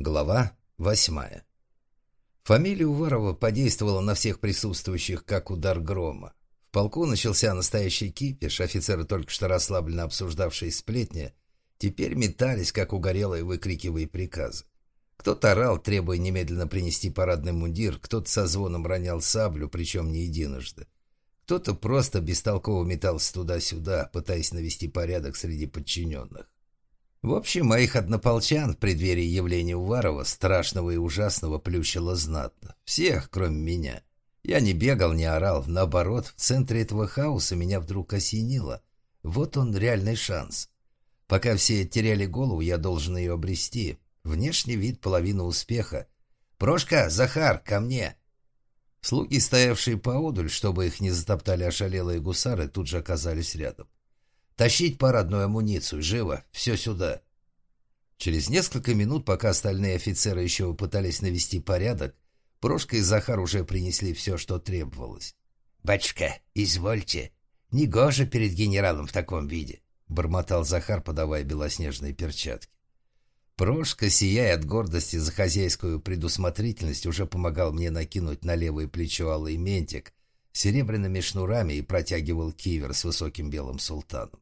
Глава 8. Фамилия Уварова подействовала на всех присутствующих, как удар грома. В полку начался настоящий кипиш, офицеры, только что расслабленно обсуждавшие сплетни, теперь метались, как угорелые, выкрикивая приказы. Кто-то орал, требуя немедленно принести парадный мундир, кто-то со звоном ронял саблю, причем не единожды. Кто-то просто бестолково метался туда-сюда, пытаясь навести порядок среди подчиненных. В общем, моих однополчан в преддверии явления Уварова, страшного и ужасного, плющило знатно. Всех, кроме меня. Я не бегал, не орал. Наоборот, в центре этого хаоса меня вдруг осенило. Вот он, реальный шанс. Пока все теряли голову, я должен ее обрести. Внешний вид — половина успеха. «Прошка, Захар, ко мне!» Слуги, стоявшие поодаль, чтобы их не затоптали ошалелые гусары, тут же оказались рядом. «Тащить парадную амуницию, живо, все сюда!» Через несколько минут, пока остальные офицеры еще пытались навести порядок, Прошка и Захар уже принесли все, что требовалось. «Батюшка, извольте, негоже перед генералом в таком виде», — бормотал Захар, подавая белоснежные перчатки. Прошка, сияя от гордости за хозяйскую предусмотрительность, уже помогал мне накинуть на левое плечо алый ментик с серебряными шнурами и протягивал кивер с высоким белым султаном.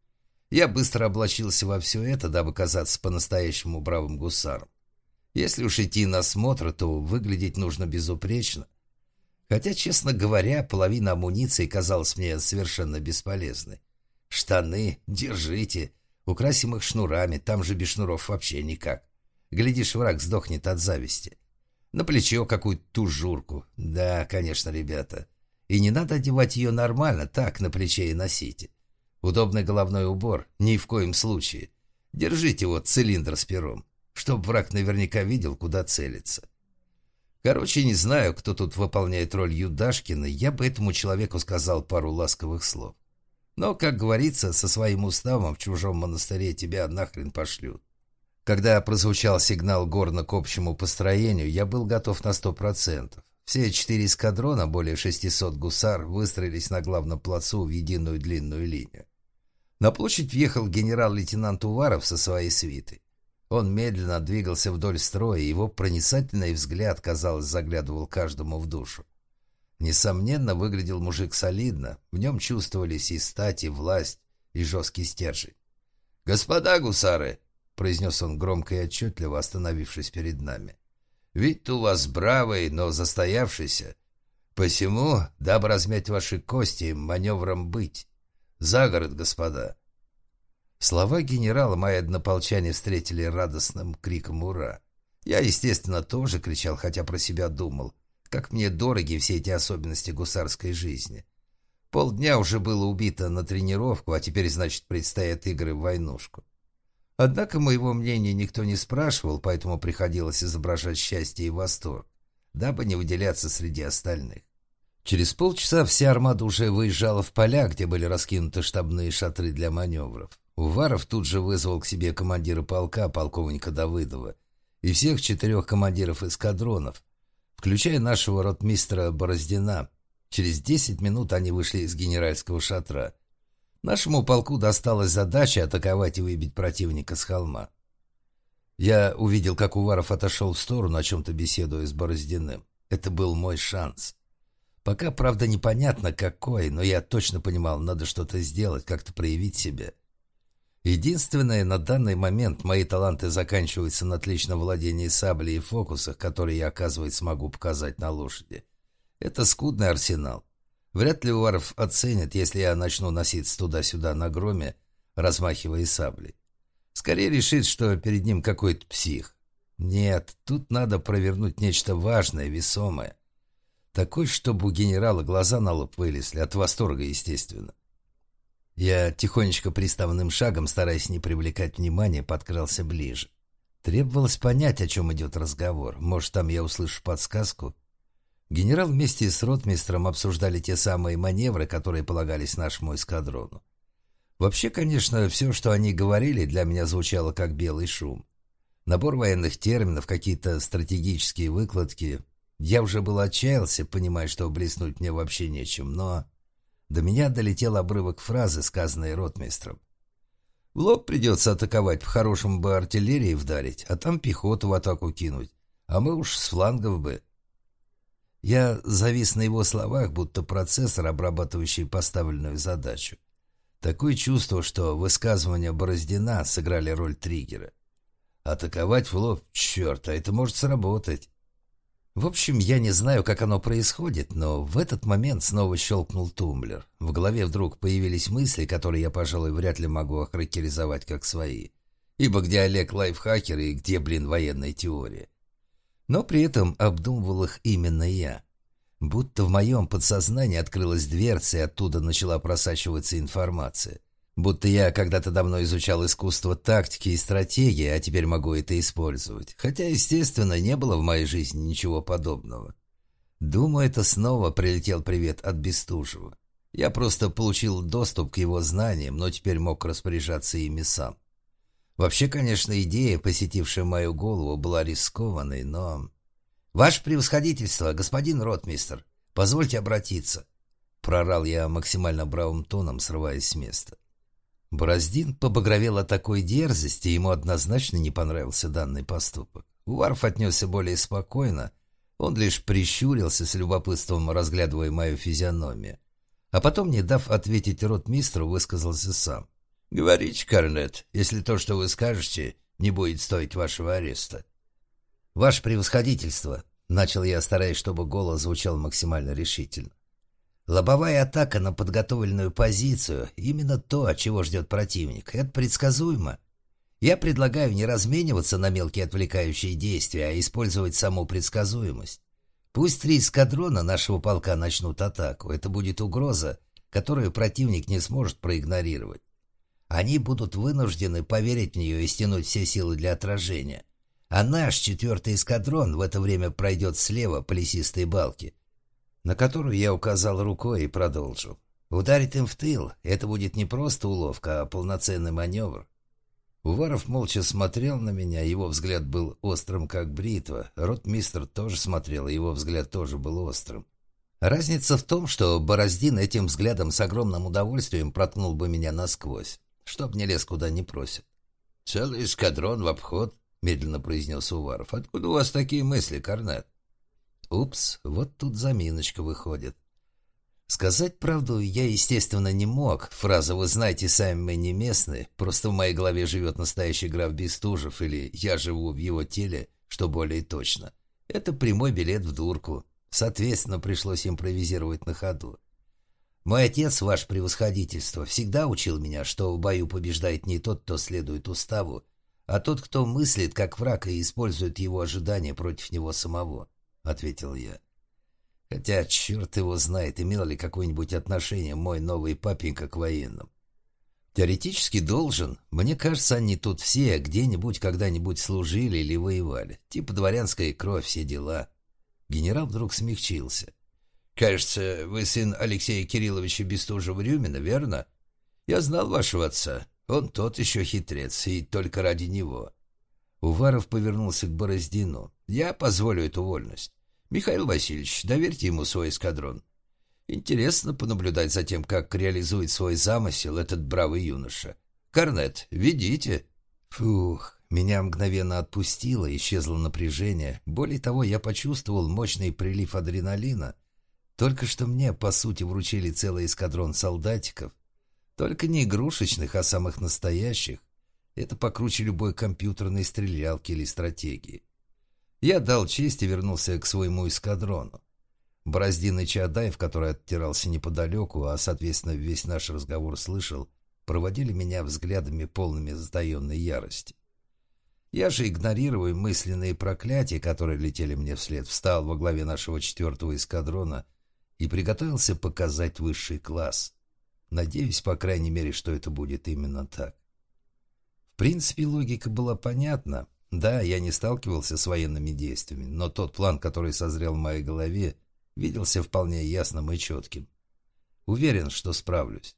Я быстро облачился во все это, дабы казаться по-настоящему бравым гусаром. Если уж идти на смотр, то выглядеть нужно безупречно. Хотя, честно говоря, половина амуниции казалась мне совершенно бесполезной. Штаны, держите, украсим их шнурами, там же без шнуров вообще никак. Глядишь, враг сдохнет от зависти. На плечо какую-то тужурку. Да, конечно, ребята. И не надо одевать ее нормально, так, на плече и носите. Удобный головной убор, ни в коем случае. Держите вот цилиндр с пером, чтоб враг наверняка видел, куда целиться. Короче, не знаю, кто тут выполняет роль Юдашкина, я бы этому человеку сказал пару ласковых слов. Но, как говорится, со своим уставом в чужом монастыре тебя нахрен пошлют. Когда прозвучал сигнал горна к общему построению, я был готов на 100%. Все 4 эскадрона, более 600 гусар, выстроились на главном плацу в единую длинную линию. На площадь въехал генерал-лейтенант Уваров со своей свитой. Он медленно двигался вдоль строя, его проницательный взгляд, казалось, заглядывал каждому в душу. Несомненно, выглядел мужик солидно, в нем чувствовались и стать, и власть, и жесткий стержень. «Господа гусары!» — произнес он громко и отчетливо, остановившись перед нами. «Вид у вас бравый, но застоявшийся. Посему, дабы размять ваши кости, маневром быть. За город, господа!» Слова генерала мои однополчане встретили радостным криком «Ура!». Я, естественно, тоже кричал, хотя про себя думал, как мне дороги все эти особенности гусарской жизни. Полдня уже было убито на тренировку, а теперь, значит, предстоят игры в войнушку. Однако моего мнения никто не спрашивал, поэтому приходилось изображать счастье и восторг, дабы не выделяться среди остальных. Через полчаса вся армада уже выезжала в поля, где были раскинуты штабные шатры для маневров. Уваров тут же вызвал к себе командира полка, полковника Давыдова, и всех 4 командиров эскадронов, включая нашего ротмистра Бороздина. Через 10 минут они вышли из генеральского шатра. Нашему полку досталась задача атаковать и выбить противника с холма. Я увидел, как Уваров отошел в сторону, о чем-то беседуя с Бороздиным. Это был мой шанс. Пока, правда, непонятно какой, но я точно понимал, надо что-то сделать, как-то проявить себя. Единственное, на данный момент мои таланты заканчиваются на отличном владении саблей и фокусах, которые я, оказывается, смогу показать на лошади. Это скудный арсенал. Вряд ли Уваров оценит, если я начну носиться туда-сюда на громе, размахивая саблей. Скорее решит, что перед ним какой-то псих. Нет, тут надо провернуть нечто важное, весомое. Такое, чтобы у генерала глаза на лоб вылезли, от восторга, естественно. Я тихонечко приставным шагом, стараясь не привлекать внимания, подкрался ближе. Требовалось понять, о чем идет разговор. Может, там я услышу подсказку. Генерал вместе с ротмистром обсуждали те самые маневры, которые полагались нашему эскадрону. Вообще, конечно, все, что они говорили, для меня звучало как белый шум. Набор военных терминов, какие-то стратегические выкладки. Я уже был отчаялся, понимая, что блеснуть мне вообще нечем, но... До меня долетел обрывок фразы, сказанной ротмистром. В лоб придется атаковать, по-хорошему бы артиллерии вдарить, а там пехоту в атаку кинуть. А мы уж с флангов бы. Я завис на его словах, будто процессор, обрабатывающий поставленную задачу. Такое чувство, что высказывания Бороздина сыграли роль триггера. Атаковать в лоб? Черт, а это может сработать. В общем, я не знаю, как оно происходит, но в этот момент снова щелкнул тумблер. В голове вдруг появились мысли, которые я, пожалуй, вряд ли могу охарактеризовать как свои. Ибо где Олег лайфхакер и где, военная теория? Но при этом обдумывал их именно я. Будто в моем подсознании открылась дверца, и оттуда начала просачиваться информация. Будто я когда-то давно изучал искусство тактики и стратегии, а теперь могу это использовать. Хотя, естественно, не было в моей жизни ничего подобного. Думаю, это снова прилетел привет от Бестужева. Я просто получил доступ к его знаниям, но теперь мог распоряжаться ими сам. Вообще, конечно, идея, посетившая мою голову, была рискованной, но... «Ваше превосходительство, господин ротмистр, позвольте обратиться», — прорал я максимально бравым тоном, срываясь с места. Бороздин побагровел от такой дерзости, ему однозначно не понравился данный поступок. Уваров отнесся более спокойно, он лишь прищурился с любопытством, разглядывая мою физиономию. А потом, не дав ответить ротмистру, высказался сам. «Говорите, корнет, если то, что вы скажете, не будет стоить вашего ареста». «Ваше превосходительство», — начал я, стараясь, чтобы голос звучал максимально решительно. «Лобовая атака на подготовленную позицию — именно то, от чего ждет противник. Это предсказуемо. Я предлагаю не размениваться на мелкие отвлекающие действия, а использовать саму предсказуемость. Пусть 3 эскадрона нашего полка начнут атаку. Это будет угроза, которую противник не сможет проигнорировать. Они будут вынуждены поверить в нее и стянуть все силы для отражения. А наш 4-й эскадрон в это время пройдет слева по лесистой балке, на которую я указал рукой и продолжил. Ударит им в тыл. Это будет не просто уловка, а полноценный маневр». Уваров молча смотрел на меня, его взгляд был острым, как бритва. Ротмистр тоже смотрел, и его взгляд тоже был острым. Разница в том, что Бороздин этим взглядом с огромным удовольствием проткнул бы меня насквозь, чтоб не лез куда не просит. «Целый эскадрон в обход», — медленно произнес Уваров. «Откуда у вас такие мысли, корнет?» Упс, вот тут заминочка выходит. Сказать правду я, естественно, не мог. Фраза «Вы знаете, сами мы не местные», просто в моей голове живет настоящий граф Бестужев, или «Я живу в его теле», что более точно. Это прямой билет в дурку. Соответственно, пришлось импровизировать на ходу. «Мой отец, ваше превосходительство, всегда учил меня, что в бою побеждает не тот, кто следует уставу, а тот, кто мыслит как враг и использует его ожидания против него самого», — ответил я. Хотя, черт его знает, имел ли какое-нибудь отношение мой новый папенька к военным. Теоретически должен. Мне кажется, они тут все где-нибудь когда-нибудь служили или воевали. Типа дворянская кровь, все дела. Генерал вдруг смягчился. «Кажется, вы сын Алексея Кирилловича Бестужева-Рюмина, верно? Я знал вашего отца. Он тот еще хитрец, и только ради него». Уваров повернулся к Бороздину. «Я позволю эту вольность. Михаил Васильевич, доверьте ему свой эскадрон. Интересно понаблюдать за тем, как реализует свой замысел этот бравый юноша. Корнет, ведите». Фух, меня мгновенно отпустило, исчезло напряжение. Более того, я почувствовал мощный прилив адреналина. Только что мне, по сути, вручили целый эскадрон солдатиков. Только не игрушечных, а самых настоящих. Это покруче любой компьютерной стрелялки или стратегии. Я дал честь и вернулся к своему эскадрону. Бороздин и Чаадаев, который оттирался неподалеку, а, соответственно, весь наш разговор слышал, проводили меня взглядами, полными затаенной ярости. Я же, игнорируя мысленные проклятия, которые летели мне вслед, встал во главе нашего 4-го эскадрона и приготовился показать высший класс. Надеюсь, по крайней мере, что это будет именно так. В принципе, логика была понятна. Да, я не сталкивался с военными действиями, но тот план, который созрел в моей голове, виделся вполне ясным и четким. Уверен, что справлюсь.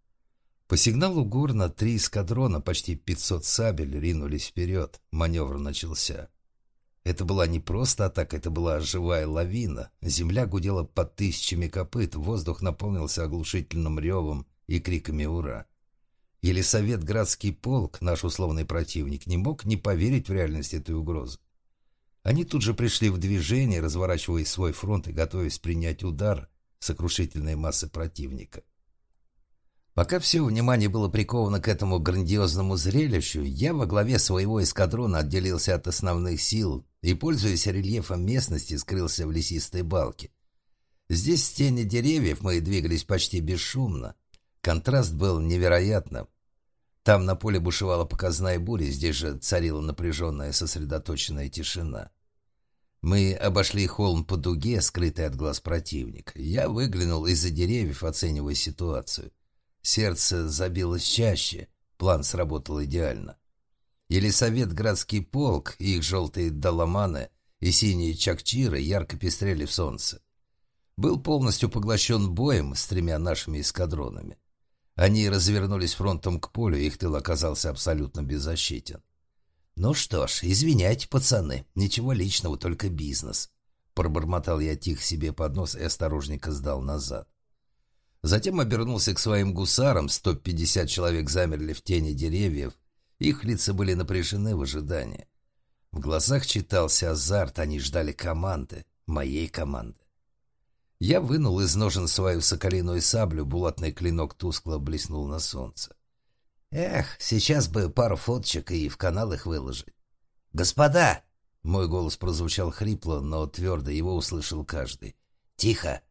По сигналу Горна 3 эскадрона, почти 500 сабель, ринулись вперед. Маневр начался. Это была не просто атака, это была живая лавина. Земля гудела под тысячами копыт, воздух наполнился оглушительным ревом и криками «Ура!». Елисаветградский полк, наш условный противник, не мог не поверить в реальность этой угрозы. Они тут же пришли в движение, разворачивая свой фронт и готовясь принять удар сокрушительной массы противника. Пока все внимание было приковано к этому грандиозному зрелищу, я во главе своего эскадрона отделился от основных сил и, пользуясь рельефом местности, скрылся в лесистой балке. Здесь, в тени деревьев, мы двигались почти бесшумно. Контраст был невероятным. Там на поле бушевала показная буря, здесь же царила напряженная сосредоточенная тишина. Мы обошли холм по дуге, скрытый от глаз противника. Я выглянул из-за деревьев, оценивая ситуацию. Сердце забилось чаще, план сработал идеально. Елисаветградский полк, их желтые доломаны и синие чакчиры ярко пестрели в солнце. Был полностью поглощен боем с 3 нашими эскадронами. Они развернулись фронтом к полю, их тыл оказался абсолютно беззащитен. «Ну что ж, извиняйте, пацаны, ничего личного, только бизнес», — пробормотал я тихо себе под нос и осторожненько сдал назад. Затем обернулся к своим гусарам, 150 человек замерли в тени деревьев, их лица были напряжены в ожидании. В глазах читался азарт, они ждали команды, моей команды. Я вынул из ножен свою соколиную саблю, булатный клинок тускло блеснул на солнце. Эх, сейчас бы пару фоточек и в канал их выложить. «Господа!» — мой голос прозвучал хрипло, но твердо, его услышал каждый. «Тихо!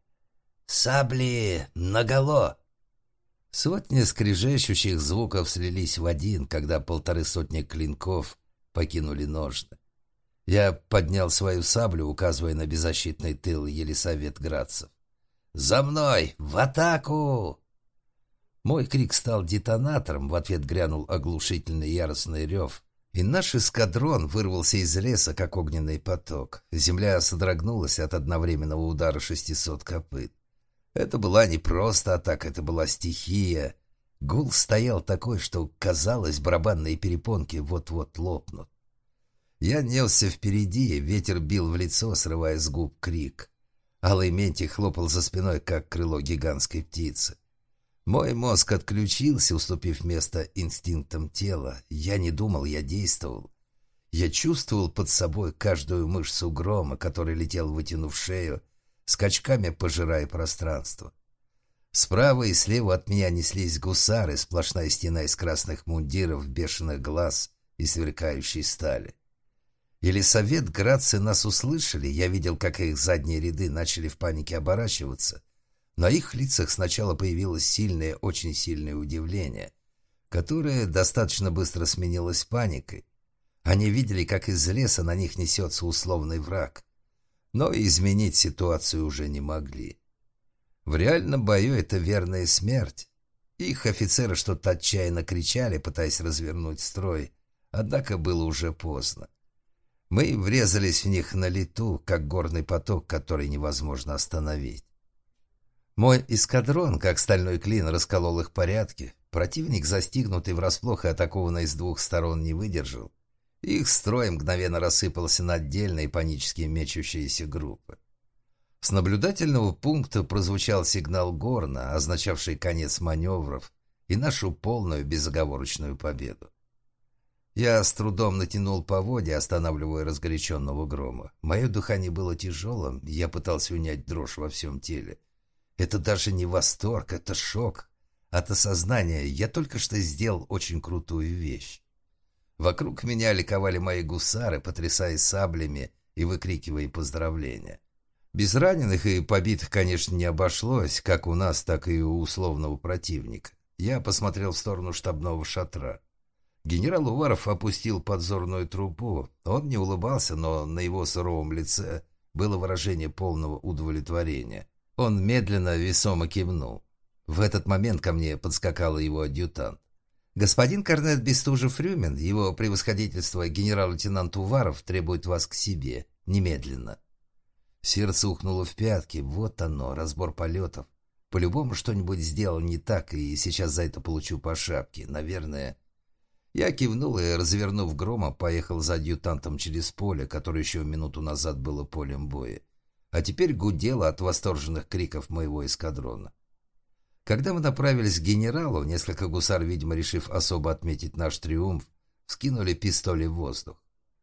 Сабли наголо!» Сотни скрежещущих звуков слились в один, когда 150 клинков покинули ножны. Я поднял свою саблю, указывая на беззащитный тыл елисаветградцев. «За мной! В атаку!» Мой крик стал детонатором, в ответ грянул оглушительный яростный рев, и наш эскадрон вырвался из леса, как огненный поток. Земля содрогнулась от одновременного удара 600 копыт. Это была не просто атака, это была стихия. Гул стоял такой, что, казалось, барабанные перепонки вот-вот лопнут. Я несся впереди, ветер бил в лицо, срывая с губ крик. Алый ментий хлопал за спиной, как крыло гигантской птицы. Мой мозг отключился, уступив место инстинктам тела. Я не думал, я действовал. Я чувствовал под собой каждую мышцу грома, который летел, вытянув шею, скачками пожирая пространство. Справа и слева от меня неслись гусары, сплошная стена из красных мундиров, бешеных глаз и сверкающей стали. Елисаветградцы нас услышали, я видел, как их задние ряды начали в панике оборачиваться. На их лицах сначала появилось сильное, очень сильное удивление, которое достаточно быстро сменилось паникой. Они видели, как из леса на них несется условный враг, но изменить ситуацию уже не могли. В реальном бою это верная смерть. Их офицеры что-то отчаянно кричали, пытаясь развернуть строй, однако было уже поздно. Мы врезались в них на лету, как горный поток, который невозможно остановить. Мой эскадрон, как стальной клин, расколол их порядки. Противник, застигнутый врасплох и атакованный с 2 сторон, не выдержал. Их строй мгновенно рассыпался на отдельные панически мечущиеся группы. С наблюдательного пункта прозвучал сигнал горна, означавший конец маневров и нашу полную безоговорочную победу. Я с трудом натянул поводья, останавливая разгоряченного грома. Мое дыхание было тяжелым, я пытался унять дрожь во всем теле. Это даже не восторг, это шок. От осознания я только что сделал очень крутую вещь. Вокруг меня ликовали мои гусары, потрясая саблями и выкрикивая поздравления. Без раненых и побитых, конечно, не обошлось, как у нас, так и у условного противника. Я посмотрел в сторону штабного шатра. Генерал Уваров опустил подзорную трубу. Он не улыбался, но на его суровом лице было выражение полного удовлетворения. Он медленно, весомо кивнул. В этот момент ко мне подскакал его адъютант. «Господин корнет Бестужев-Рюмин, его превосходительство генерал-лейтенант Уваров требует вас к себе. Немедленно». Сердце ухнуло в пятки. Вот оно, разбор полетов. По-любому что-нибудь сделал не так, и сейчас за это получу по шапке. Наверное... Я кивнул и, развернув грома, поехал за адъютантом через поле, которое еще минуту назад было полем боя, а теперь гудело от восторженных криков моего эскадрона. Когда мы направились к генералу, несколько гусар, видимо, решив особо отметить наш триумф, вскинули пистоли в воздух.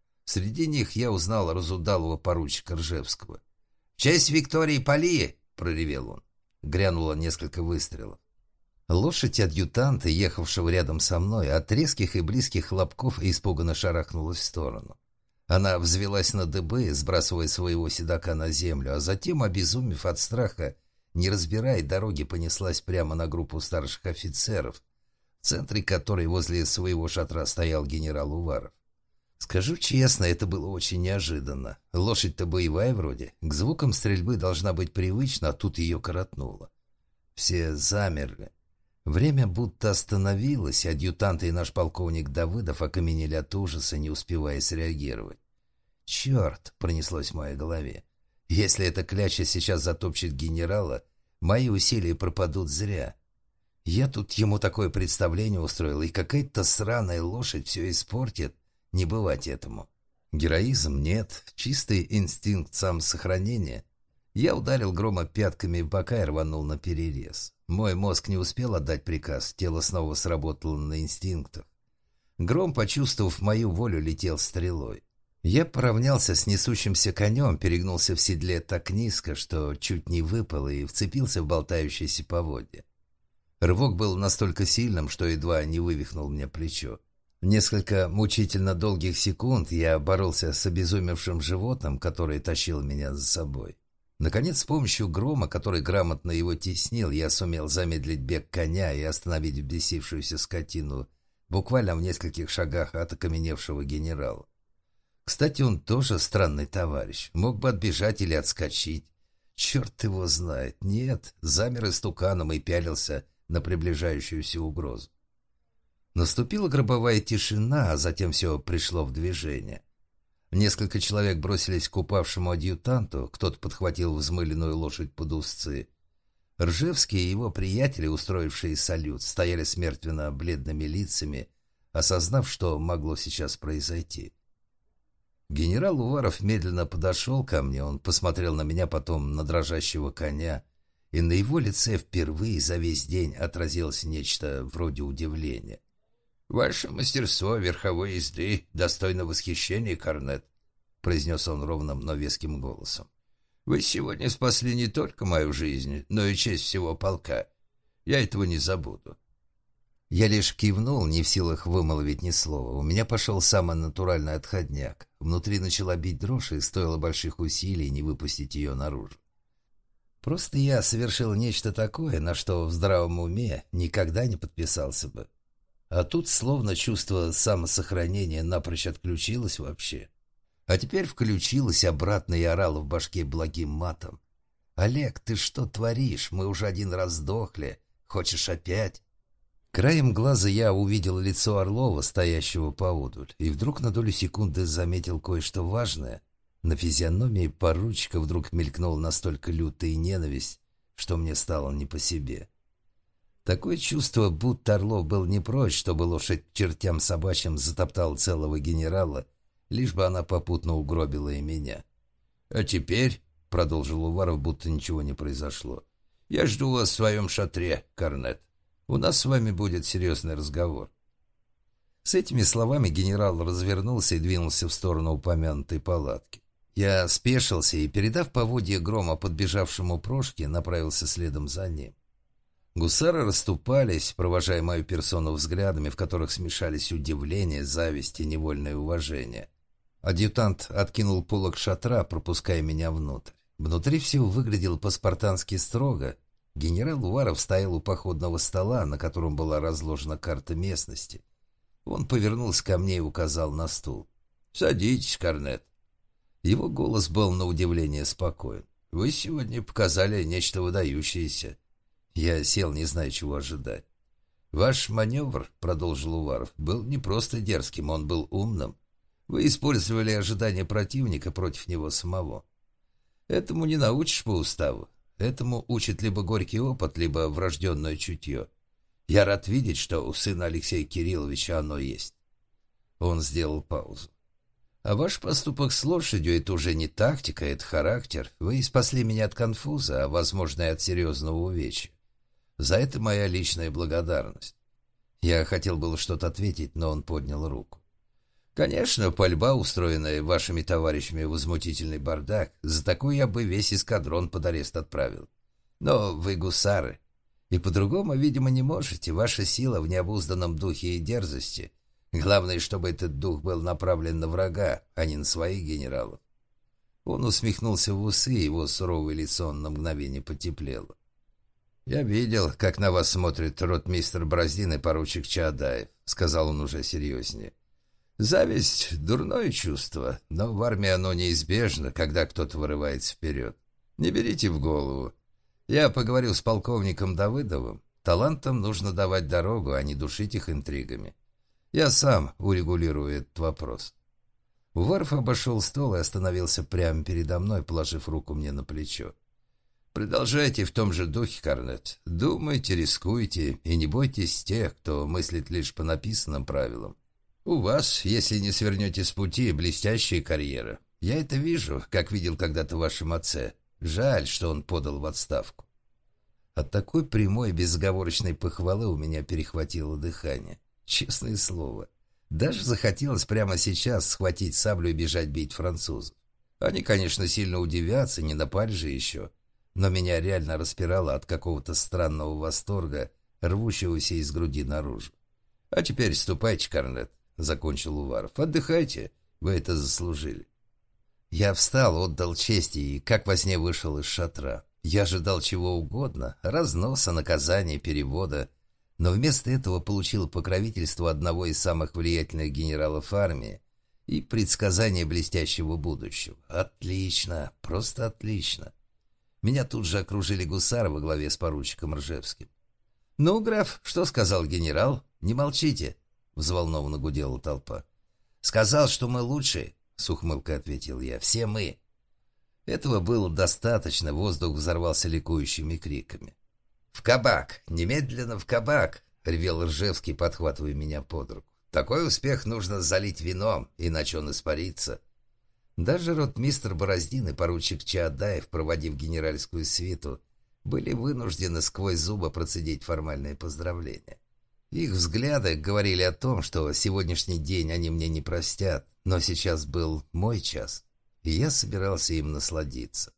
Среди них я узнал разудалого поручика Ржевского. «В честь Виктории Полии!» — проревел он. Грянуло несколько выстрелов. Лошадь адъютанта, ехавшего рядом со мной, от резких и близких хлопков испуганно шарахнулась в сторону. Она взвелась на дыбы, сбрасывая своего седока на землю, а затем, обезумев от страха, не разбирая дороги, понеслась прямо на группу старших офицеров, в центре которой возле своего шатра стоял генерал Уваров. Скажу честно, это было очень неожиданно. Лошадь-то боевая вроде, к звукам стрельбы должна быть привычна, а тут ее коротнуло. Все замерли. Время будто остановилось, адъютанты и наш полковник Давыдов окаменели от ужаса, не успевая среагировать. «Черт!» — пронеслось в моей голове. «Если эта кляча сейчас затопчет генерала, мои усилия пропадут зря. Я тут ему такое представление устроил, и какая-то сраная лошадь все испортит. Не бывать этому. Героизм нет, чистый инстинкт самосохранения». Я ударил Грома пятками в бока и рванул на перерез. Мой мозг не успел отдать приказ, тело снова сработало на инстинктах. Гром, почувствовав мою волю, летел стрелой. Я поравнялся с несущимся конем, перегнулся в седле так низко, что чуть не выпал и вцепился в болтающиеся поводья. Рывок был настолько сильным, что едва не вывихнул мне плечо. Несколько мучительно долгих секунд я боролся с обезумевшим животным, которое тащило меня за собой. Наконец, с помощью Грома, который грамотно его теснил, я сумел замедлить бег коня и остановить взбесившуюся скотину буквально в нескольких шагах от окаменевшего генерала. Кстати, он тоже странный товарищ. Мог бы отбежать или отскочить. Черт его знает. Нет, замер истуканом и пялился на приближающуюся угрозу. Наступила гробовая тишина, а затем все пришло в движение. Несколько человек бросились к упавшему адъютанту, кто-то подхватил взмыленную лошадь под узцы. Ржевский и его приятели, устроившие салют, стояли с мертвенно-бледными лицами, осознав, что могло сейчас произойти. Генерал Уваров медленно подошел ко мне, он посмотрел на меня, потом на дрожащего коня, и на его лице впервые за весь день отразилось нечто вроде удивления. «Ваше мастерство верховой езды достойно восхищения, корнет», — произнес он ровным, но веским голосом. «Вы сегодня спасли не только мою жизнь, но и честь всего полка. Я этого не забуду». Я лишь кивнул, не в силах вымолвить ни слова. У меня пошел самый натуральный отходняк. Внутри начала бить дрожь, и стоило больших усилий не выпустить ее наружу. Просто я совершил нечто такое, на что в здравом уме никогда не подписался бы. А тут словно чувство самосохранения напрочь отключилось вообще. А теперь включилось обратно и орало в башке благим матом. «Олег, ты что творишь? Мы уже один раз сдохли. Хочешь опять?» Краем глаза я увидел лицо Орлова, стоящего поодаль, и вдруг на долю секунды заметил кое-что важное. На физиономии поручика вдруг мелькнула настолько лютая ненависть, что мне стало не по себе. Такое чувство, будто Орлов был не прочь, чтобы лошадь к чертям собачьим затоптала целого генерала, лишь бы она попутно угробила и меня. «А теперь», — продолжил Уваров, будто ничего не произошло, — «я жду вас в своем шатре, корнет. У нас с вами будет серьезный разговор». С этими словами генерал развернулся и двинулся в сторону упомянутой палатки. Я спешился и, передав поводья Грома подбежавшему Прошке, направился следом за ним. Гусары расступались, провожая мою персону взглядами, в которых смешались удивление, зависть и невольное уважение. Адъютант откинул полог шатра, пропуская меня внутрь. Внутри все выглядело по-спартански строго. Генерал Уваров стоял у походного стола, на котором была разложена карта местности. Он повернулся ко мне и указал на стул. «Садитесь, корнет». Его голос был на удивление спокоен. «Вы сегодня показали нечто выдающееся». Я сел, не зная, чего ожидать. «Ваш маневр, — продолжил Уваров, — был не просто дерзким, он был умным. Вы использовали ожидания противника против него самого. Этому не научишь по уставу. Этому учит либо горький опыт, либо врожденное чутье. Я рад видеть, что у сына Алексея Кирилловича оно есть». Он сделал паузу. «А ваш поступок с лошадью — это уже не тактика, это характер. Вы спасли меня от конфуза, а, возможно, и от серьезного увечья. За это моя личная благодарность». Я хотел было что-то ответить, но он поднял руку. «Конечно, пальба, устроенная вашими товарищами, возмутительный бардак. За такой я бы весь эскадрон под арест отправил. Но вы гусары. И по-другому, видимо, не можете. Ваша сила в необузданном духе и дерзости. Главное, чтобы этот дух был направлен на врага, а не на своих генералов». Он усмехнулся в усы, его суровое лицо на мгновение потеплело. «Я видел, как на вас смотрит ротмистр Бороздин и поручик Чаадаев», — сказал он уже серьезнее. «Зависть — дурное чувство, но в армии оно неизбежно, когда кто-то вырывается вперед. Не берите в голову. Я поговорил с полковником Давыдовым. Талантам нужно давать дорогу, а не душить их интригами. Я сам урегулирую этот вопрос». Уваров обошел стол и остановился прямо передо мной, положив руку мне на плечо. «Продолжайте в том же духе, Корнет. Думайте, рискуйте и не бойтесь тех, кто мыслит лишь по написанным правилам. У вас, если не свернете с пути, блестящая карьера. Я это вижу, как видел когда-то в вашем отце. Жаль, что он подал в отставку». От такой прямой безоговорочной похвалы у меня перехватило дыхание. Честное слово. Даже захотелось прямо сейчас схватить саблю и бежать бить французов. Они, конечно, сильно удивятся, не напали же еще. Но меня реально распирало от какого-то странного восторга, рвущегося из груди наружу. «А теперь ступайте, Корнет», — закончил Уваров. «Отдыхайте, вы это заслужили». Я встал, отдал честь и, как во сне, вышел из шатра. Я ожидал чего угодно, разноса, наказания, перевода, но вместо этого получил покровительство одного из самых влиятельных генералов армии и предсказание блестящего будущего. Отлично, просто отлично. Меня тут же окружили гусары во главе с поручиком Ржевским. «Ну, граф, что сказал генерал? Не молчите!» — взволнованно гудела толпа. «Сказал, что мы лучшие», — с ухмылкой ответил я. «Все мы». Этого было достаточно, воздух взорвался ликующими криками. «В кабак! Немедленно в кабак!» — ревел Ржевский, подхватывая меня под руку. «Такой успех нужно залить вином, иначе он испарится». Даже ротмистр Бороздин и поручик Чаадаев, проводив генеральскую свиту, были вынуждены сквозь зубы процедить формальные поздравления. Их взгляды говорили о том, что сегодняшний день они мне не простят, но сейчас был мой час, и я собирался им насладиться.